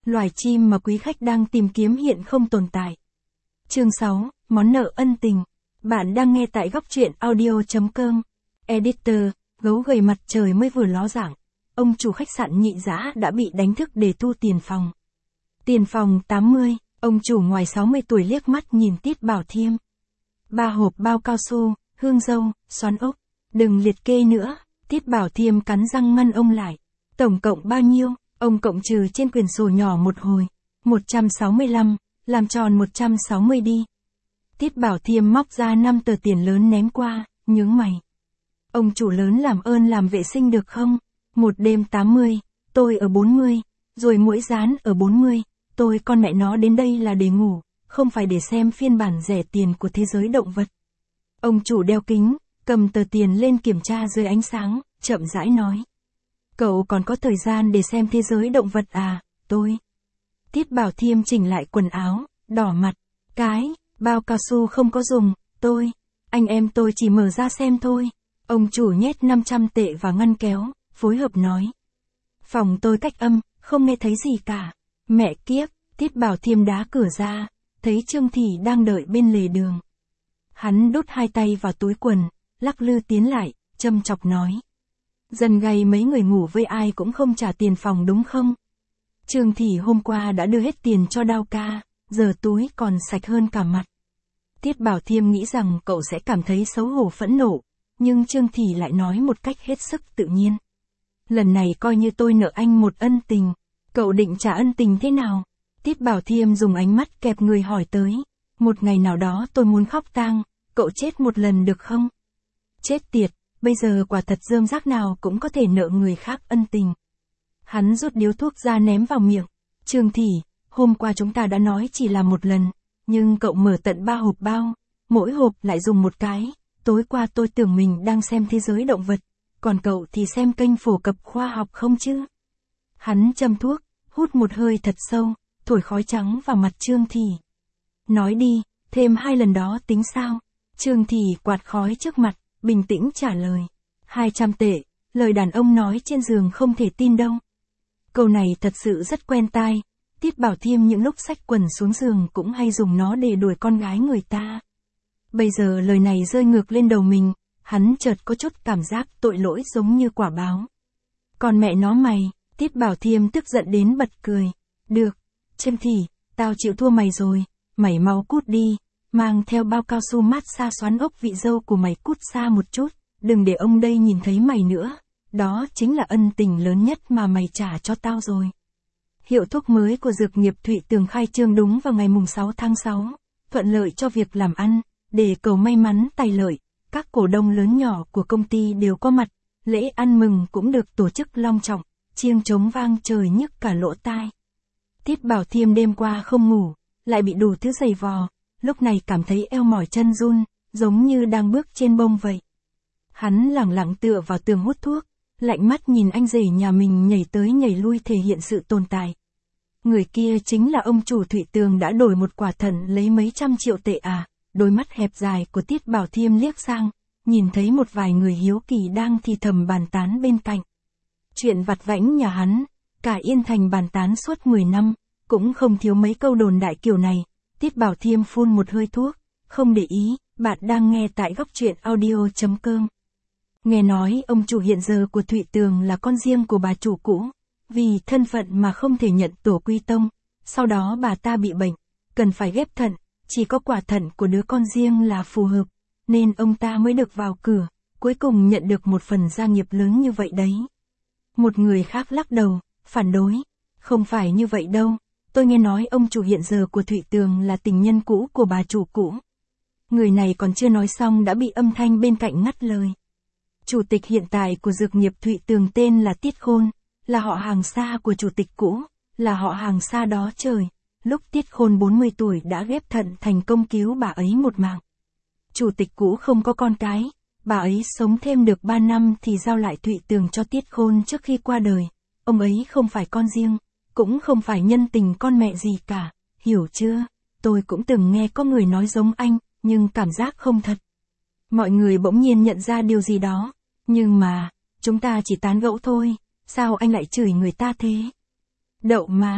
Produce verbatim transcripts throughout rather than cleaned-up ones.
loài chim mà quý khách đang tìm kiếm hiện không tồn tại. Chương sáu, món nợ ân tình. Bạn đang nghe tại góc truyện audio chấm com. Editor, gấu gầy mặt trời mới vừa ló dạng. Ông chủ khách sạn Nhị Dã đã bị đánh thức để thu tiền phòng. Tiền phòng tám mươi, ông chủ ngoài sáu mươi tuổi liếc mắt nhìn Tiết Bảo Thiêm. Ba hộp bao cao su, hương dâu, xoắn ốc. Đừng liệt kê nữa, Tiết Bảo Thiêm cắn răng ngăn ông lại. Tổng cộng bao nhiêu? Ông cộng trừ trên quyển sổ nhỏ một hồi. một trăm sáu mươi lăm, làm tròn một trăm sáu mươi đi. Tiết Bảo Thiêm móc ra năm tờ tiền lớn ném qua, nhướng mày. Ông chủ lớn làm ơn làm vệ sinh được không? Một đêm tám mươi, tôi ở bốn mươi, rồi muỗi rán ở bốn mươi, tôi con mẹ nó đến đây là để ngủ, không phải để xem phiên bản rẻ tiền của thế giới động vật. Ông chủ đeo kính, cầm tờ tiền lên kiểm tra dưới ánh sáng, chậm rãi nói. Cậu còn có thời gian để xem thế giới động vật à, tôi. Tiết Bảo Thiêm chỉnh lại quần áo, đỏ mặt. Cái, bao cao su không có dùng, tôi. Anh em tôi chỉ mở ra xem thôi. Ông chủ nhét năm trăm tệ vào ngăn kéo, phối hợp nói. Phòng tôi cách âm, không nghe thấy gì cả. Mẹ kiếp, Tiết Bảo Thiêm đá cửa ra, thấy Trương Thị đang đợi bên lề đường. Hắn đút hai tay vào túi quần, lắc lư tiến lại, châm chọc nói. Dần gầy mấy người ngủ với ai cũng không trả tiền phòng đúng không? Trương Thị hôm qua đã đưa hết tiền cho Đao ca, giờ túi còn sạch hơn cả mặt. Tiết Bảo Thiêm nghĩ rằng cậu sẽ cảm thấy xấu hổ phẫn nộ, nhưng Trương Thị lại nói một cách hết sức tự nhiên. Lần này coi như tôi nợ anh một ân tình, cậu định trả ân tình thế nào? Tiết Bảo Thiêm dùng ánh mắt kẹp người hỏi tới. Một ngày nào đó tôi muốn khóc tang, cậu chết một lần được không? Chết tiệt, bây giờ quả thật rơm rác nào cũng có thể nợ người khác ân tình. Hắn rút điếu thuốc ra ném vào miệng. Trương Thị, hôm qua chúng ta đã nói chỉ là một lần, nhưng cậu mở tận ba hộp bao, mỗi hộp lại dùng một cái. Tối qua tôi tưởng mình đang xem thế giới động vật, còn cậu thì xem kênh phổ cập khoa học không chứ? Hắn châm thuốc, hút một hơi thật sâu, thổi khói trắng vào mặt Trương Thị. Nói đi, thêm hai lần đó tính sao? Trương Thị quạt khói trước mặt, bình tĩnh trả lời. hai trăm tệ, lời đàn ông nói trên giường không thể tin đâu. Câu này thật sự rất quen tai. Tiết Bảo Thiêm những lúc xách quần xuống giường cũng hay dùng nó để đuổi con gái người ta. Bây giờ lời này rơi ngược lên đầu mình, hắn chợt có chút cảm giác tội lỗi giống như quả báo. Còn mẹ nó mày, Tiết Bảo Thiêm tức giận đến bật cười. Được, Trương Thị, tao chịu thua mày rồi, mày mau cút đi, mang theo bao cao su mát xa xoắn ốc vị dâu của mày cút xa một chút, đừng để ông đây nhìn thấy mày nữa, đó chính là ân tình lớn nhất mà mày trả cho tao rồi. Hiệu thuốc mới của dược nghiệp Thụy Tường khai trương đúng vào ngày mùng sáu tháng sáu, thuận lợi cho việc làm ăn, để cầu may mắn tài lợi, các cổ đông lớn nhỏ của công ty đều có mặt, lễ ăn mừng cũng được tổ chức long trọng, chiêng trống vang trời nhức cả lỗ tai. Tiết Bảo Thiêm đêm qua không ngủ, lại bị đủ thứ giày vò, lúc này cảm thấy eo mỏi chân run, giống như đang bước trên bông vậy. Hắn lẳng lặng tựa vào tường hút thuốc, lạnh mắt nhìn anh rể nhà mình nhảy tới nhảy lui thể hiện sự tồn tại. Người kia chính là ông chủ Thụy Tường đã đổi một quả thận lấy mấy trăm triệu tệ à? Đôi mắt hẹp dài của Tiết Bảo Thiêm liếc sang, nhìn thấy một vài người hiếu kỳ đang thì thầm bàn tán bên cạnh. Chuyện vặt vãnh nhà hắn, cả Yên Thành bàn tán suốt mười năm, cũng không thiếu mấy câu đồn đại kiểu này. Tiết Bảo Thiêm phun một hơi thuốc, không để ý, bạn đang nghe tại góc truyện audio chấm com. Nghe nói ông chủ hiện giờ của Thụy Tường là con riêng của bà chủ cũ, vì thân phận mà không thể nhận tổ quy tông, sau đó bà ta bị bệnh, cần phải ghép thận, chỉ có quả thận của đứa con riêng là phù hợp, nên ông ta mới được vào cửa, cuối cùng nhận được một phần gia nghiệp lớn như vậy đấy. Một người khác lắc đầu, phản đối, không phải như vậy đâu, tôi nghe nói ông chủ hiện giờ của Thụy Tường là tình nhân cũ của bà chủ cũ. Người này còn chưa nói xong đã bị âm thanh bên cạnh ngắt lời. Chủ tịch hiện tại của dược nghiệp Thụy Tường tên là Tiết Khôn, là họ hàng xa của chủ tịch cũ, là họ hàng xa đó trời. Lúc Tiết Khôn bốn mươi tuổi đã ghép thận thành công cứu bà ấy một mạng. Chủ tịch cũ không có con cái, bà ấy sống thêm được ba năm thì giao lại Thụy Tường cho Tiết Khôn trước khi qua đời. Ông ấy không phải con riêng, cũng không phải nhân tình con mẹ gì cả, hiểu chưa? Tôi cũng từng nghe có người nói giống anh, nhưng cảm giác không thật. Mọi người bỗng nhiên nhận ra điều gì đó, nhưng mà, chúng ta chỉ tán gẫu thôi, sao anh lại chửi người ta thế? Đậu má,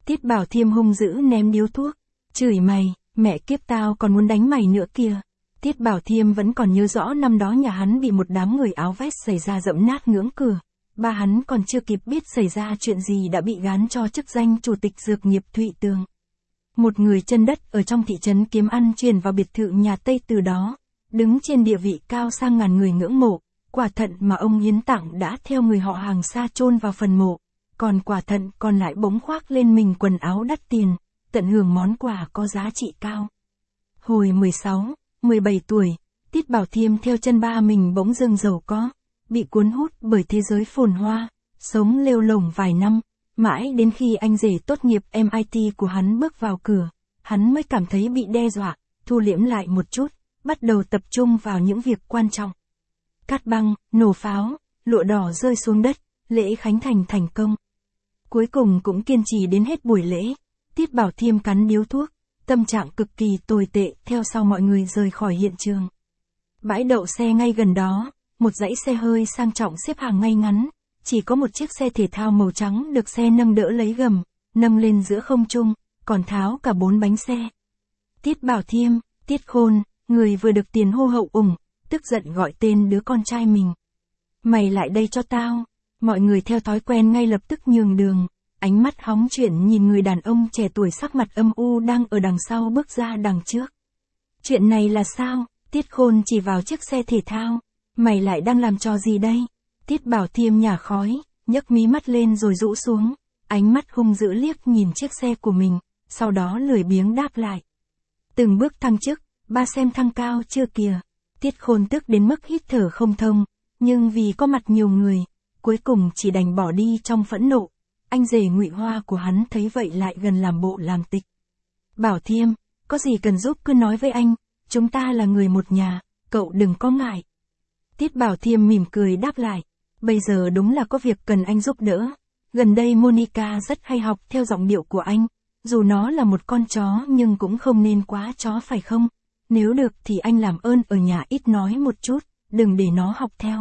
Tiết Bảo Thiêm hung dữ ném điếu thuốc. Chửi mày, mẹ kiếp tao còn muốn đánh mày nữa kìa. Tiết Bảo Thiêm vẫn còn nhớ rõ năm đó nhà hắn bị một đám người áo vest xảy ra dẫm nát ngưỡng cửa. Ba hắn còn chưa kịp biết xảy ra chuyện gì đã bị gán cho chức danh chủ tịch dược nghiệp Thụy Tường. Một người chân đất ở trong thị trấn kiếm ăn chuyển vào biệt thự nhà Tây từ đó, đứng trên địa vị cao sang ngàn người ngưỡng mộ. Quả thận mà ông hiến tặng đã theo người họ hàng xa chôn vào phần mộ, còn quả thận còn lại bỗng khoác lên mình quần áo đắt tiền, tận hưởng món quà có giá trị cao. Hồi mười sáu, mười bảy tuổi, Tiết Bảo Thiêm theo chân ba mình bỗng dưng giàu có, bị cuốn hút bởi thế giới phồn hoa, sống lêu lổng vài năm, mãi đến khi anh rể tốt nghiệp em i tê của hắn bước vào cửa, hắn mới cảm thấy bị đe dọa, thu liễm lại một chút, bắt đầu tập trung vào những việc quan trọng. Cắt băng, nổ pháo, lụa đỏ rơi xuống đất, lễ khánh thành thành công. Cuối cùng cũng kiên trì đến hết buổi lễ, Tiết Bảo Thiêm cắn điếu thuốc, tâm trạng cực kỳ tồi tệ theo sau mọi người rời khỏi hiện trường. Bãi đậu xe ngay gần đó, một dãy xe hơi sang trọng xếp hàng ngay ngắn, chỉ có một chiếc xe thể thao màu trắng được xe nâng đỡ lấy gầm, nâng lên giữa không trung, còn tháo cả bốn bánh xe. Tiết Bảo Thiêm, Tiết Khôn, người vừa được tiền hô hậu ủng, tức giận gọi tên đứa con trai mình. Mày lại đây cho tao. Mọi người theo thói quen ngay lập tức nhường đường, ánh mắt hóng chuyển nhìn người đàn ông trẻ tuổi sắc mặt âm u đang ở đằng sau bước ra đằng trước. Chuyện này là sao? Tiết Khôn chỉ vào chiếc xe thể thao. Mày lại đang làm trò gì đây? Tiết Bảo Thiêm nhả khói, nhấc mí mắt lên rồi rũ xuống, ánh mắt hung dữ liếc nhìn chiếc xe của mình, sau đó lười biếng đáp lại. Từng bước thăng chức, ba xem thăng cao chưa kìa. Tiết Khôn tức đến mức hít thở không thông, nhưng vì có mặt nhiều người, cuối cùng chỉ đành bỏ đi trong phẫn nộ. Anh rể Ngụy Hoa của hắn thấy vậy lại gần làm bộ làm tịch. Bảo Thiêm, có gì cần giúp cứ nói với anh, chúng ta là người một nhà, cậu đừng có ngại. Tiết Bảo Thiêm mỉm cười đáp lại, bây giờ đúng là có việc cần anh giúp đỡ. Gần đây Monica rất hay học theo giọng điệu của anh, dù nó là một con chó nhưng cũng không nên quá chó phải không? Nếu được thì anh làm ơn ở nhà ít nói một chút, đừng để nó học theo.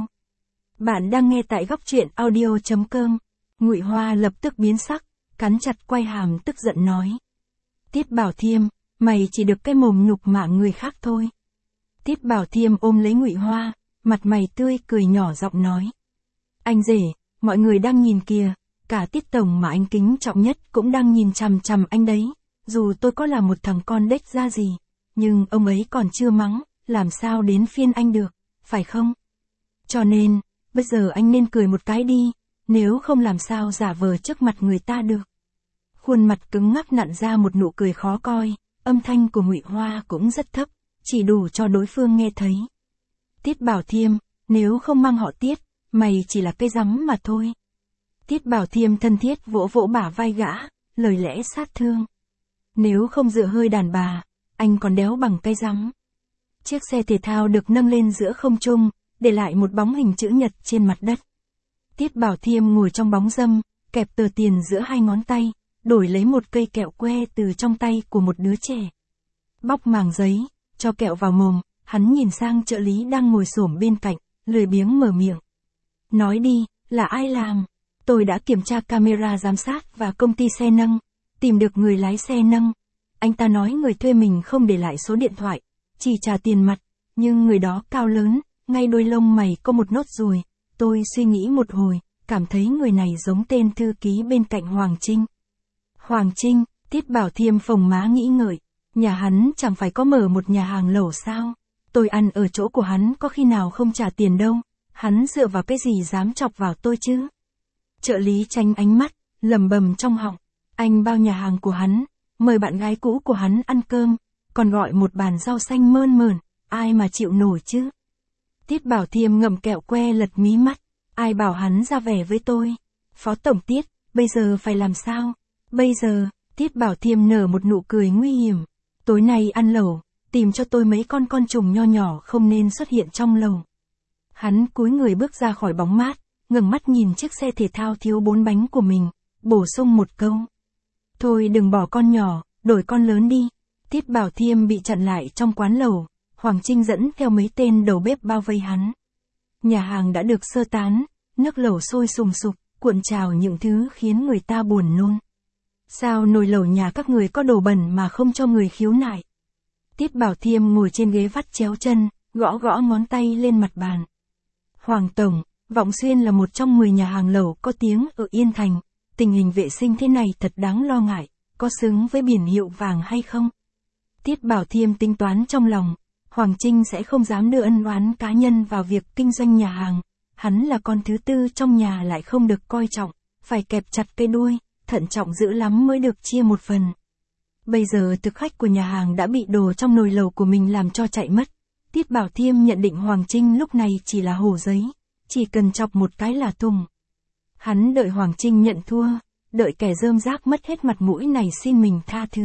Bạn đang nghe tại góc truyện audio chấm com. Ngụy Hoa lập tức biến sắc, cắn chặt quai hàm tức giận nói. Tiết Bảo Thiêm, mày chỉ được cái mồm nhục mạ người khác thôi. Tiết Bảo Thiêm ôm lấy Ngụy Hoa, mặt mày tươi cười nhỏ giọng nói. Anh rể, mọi người đang nhìn kìa, cả Tiết Tổng mà anh kính trọng nhất cũng đang nhìn chằm chằm anh đấy. Dù tôi có là một thằng con đếch ra gì, nhưng ông ấy còn chưa mắng, làm sao đến phiên anh được, phải không? Cho nên, bây giờ anh nên cười một cái đi, nếu không làm sao giả vờ trước mặt người ta được. Khuôn mặt cứng ngắc nặn ra một nụ cười khó coi, âm thanh của Ngụy Hoa cũng rất thấp, chỉ đủ cho đối phương nghe thấy. Tiết Bảo Thiêm, nếu không mang họ Tiết, mày chỉ là cây rắm mà thôi. Tiết Bảo Thiêm thân thiết vỗ vỗ bả vai gã, lời lẽ sát thương. Nếu không dựa hơi đàn bà, anh còn đéo bằng cây rắm. Chiếc xe thể thao được nâng lên giữa không trung, để lại một bóng hình chữ nhật trên mặt đất. Tiết Bảo Thiêm ngồi trong bóng râm, kẹp tờ tiền giữa hai ngón tay, đổi lấy một cây kẹo que từ trong tay của một đứa trẻ. Bóc màng giấy, cho kẹo vào mồm, hắn nhìn sang trợ lý đang ngồi xổm bên cạnh, lười biếng mở miệng. Nói đi, là ai làm? Tôi đã kiểm tra camera giám sát và công ty xe nâng, tìm được người lái xe nâng. Anh ta nói người thuê mình không để lại số điện thoại, chỉ trả tiền mặt, nhưng người đó cao lớn, ngay đôi lông mày có một nốt ruồi. Tôi suy nghĩ một hồi, cảm thấy người này giống tên thư ký bên cạnh Hoàng Trinh. Hoàng Trinh, Tiết Bảo Thiêm phồng má nghĩ ngợi, nhà hắn chẳng phải có mở một nhà hàng lẩu sao? Tôi ăn ở chỗ của hắn có khi nào không trả tiền đâu, hắn dựa vào cái gì dám chọc vào tôi chứ? Trợ lý tránh ánh mắt, lẩm bẩm trong họng, anh bao nhà hàng của hắn, mời bạn gái cũ của hắn ăn cơm, còn gọi một bàn rau xanh mơn mởn, ai mà chịu nổi chứ? Tiết Bảo Thiêm ngậm kẹo que lật mí mắt, ai bảo hắn ra vẻ với tôi? Phó Tổng Tiết, bây giờ phải làm sao? Bây giờ, Tiết Bảo Thiêm nở một nụ cười nguy hiểm. Tối nay ăn lẩu, tìm cho tôi mấy con con trùng nho nhỏ không nên xuất hiện trong lẩu. Hắn cúi người bước ra khỏi bóng mát, ngẩng mắt nhìn chiếc xe thể thao thiếu bốn bánh của mình, bổ sung một câu. Thôi đừng bỏ con nhỏ, đổi con lớn đi. Tiết Bảo Thiêm bị chặn lại trong quán lẩu, Hoàng Trinh dẫn theo mấy tên đầu bếp bao vây hắn. Nhà hàng đã được sơ tán, nước lẩu sôi sùng sục, cuộn trào những thứ khiến người ta buồn nôn. Sao nồi lẩu nhà các người có đồ bẩn mà không cho người khiếu nại? Tiết Bảo Thiêm ngồi trên ghế vắt chéo chân, gõ gõ ngón tay lên mặt bàn. Hoàng Tổng, Vọng Xuyên là một trong mười nhà hàng lẩu có tiếng ở Yên Thành. Tình hình vệ sinh thế này thật đáng lo ngại, có xứng với biển hiệu vàng hay không? Tiết Bảo Thiêm tính toán trong lòng, Hoàng Trinh sẽ không dám đưa ân oán cá nhân vào việc kinh doanh nhà hàng. Hắn là con thứ tư trong nhà lại không được coi trọng, phải kẹp chặt cây đuôi, thận trọng dữ lắm mới được chia một phần. Bây giờ thực khách của nhà hàng đã bị đồ trong nồi lẩu của mình làm cho chạy mất. Tiết Bảo Thiêm nhận định Hoàng Trinh lúc này chỉ là hồ giấy, chỉ cần chọc một cái là tung. Hắn đợi Hoàng Trinh nhận thua, đợi kẻ rơm rác mất hết mặt mũi này xin mình tha thứ.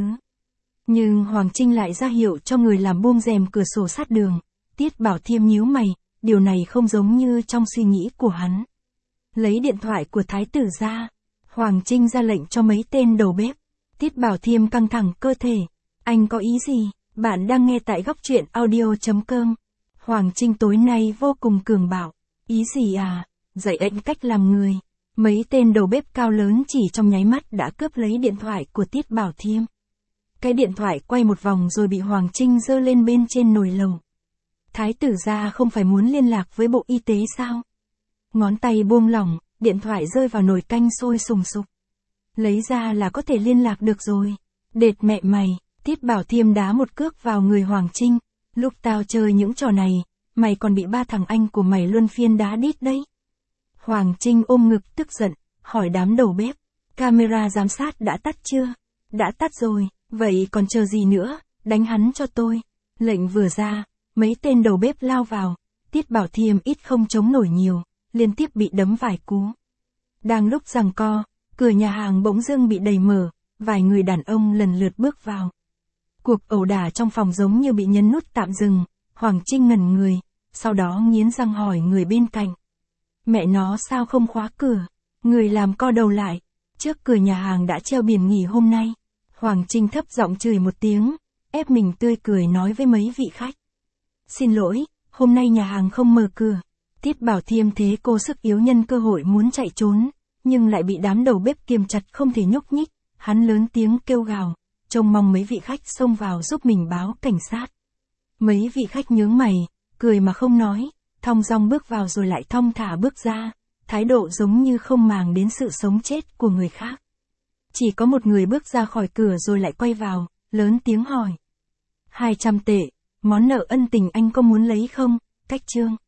Nhưng Hoàng Trinh lại ra hiệu cho người làm buông rèm cửa sổ sát đường. Tiết Bảo Thiêm nhíu mày, điều này không giống như trong suy nghĩ của hắn. Lấy điện thoại của thái tử ra, Hoàng Trinh ra lệnh cho mấy tên đầu bếp. Tiết Bảo Thiêm căng thẳng cơ thể. Anh có ý gì? Bạn đang nghe tại góc truyện audio chấm com. Hoàng Trinh tối nay vô cùng cường bạo. Ý gì à? Dạy anh cách làm người. Mấy tên đầu bếp cao lớn chỉ trong nháy mắt đã cướp lấy điện thoại của Tiết Bảo Thiêm. Cái điện thoại quay một vòng rồi bị Hoàng Trinh giơ lên bên trên nồi lẩu. Thái tử gia không phải muốn liên lạc với Bộ Y tế sao? Ngón tay buông lỏng, điện thoại rơi vào nồi canh sôi sùng sục. Lấy ra là có thể liên lạc được rồi. Đệt mẹ mày, Tiết Bảo Thiêm đá một cước vào người Hoàng Trinh. Lúc tao chơi những trò này, mày còn bị ba thằng anh của mày luân phiên đá đít đấy. Hoàng Trinh ôm ngực tức giận, hỏi đám đầu bếp. Camera giám sát đã tắt chưa? Đã tắt rồi, vậy còn chờ gì nữa, đánh hắn cho tôi. Lệnh vừa ra, mấy tên đầu bếp lao vào. Tiết Bảo Thiêm ít không chống nổi nhiều, liên tiếp bị đấm vài cú. Đang lúc giằng co, cửa nhà hàng bỗng dưng bị đẩy mở, vài người đàn ông lần lượt bước vào. Cuộc ẩu đả trong phòng giống như bị nhấn nút tạm dừng, Hoàng Trinh ngẩn người, sau đó nghiến răng hỏi người bên cạnh. Mẹ nó sao không khóa cửa? Người làm co đầu lại, trước cửa nhà hàng đã treo biển nghỉ hôm nay. Hoàng Trinh thấp giọng chửi một tiếng, ép mình tươi cười nói với mấy vị khách. Xin lỗi, hôm nay nhà hàng không mở cửa. Tiết Bảo Thiêm thế cô sức yếu nhân cơ hội muốn chạy trốn, nhưng lại bị đám đầu bếp kiềm chặt không thể nhúc nhích. Hắn lớn tiếng kêu gào, trông mong mấy vị khách xông vào giúp mình báo cảnh sát. Mấy vị khách nhướng mày, cười mà không nói, thong dong bước vào rồi lại thong thả bước ra, thái độ giống như không màng đến sự sống chết của người khác. Chỉ có một người bước ra khỏi cửa rồi lại quay vào, lớn tiếng hỏi. hai trăm tệ, món nợ ân tình anh có muốn lấy không? Cách chương.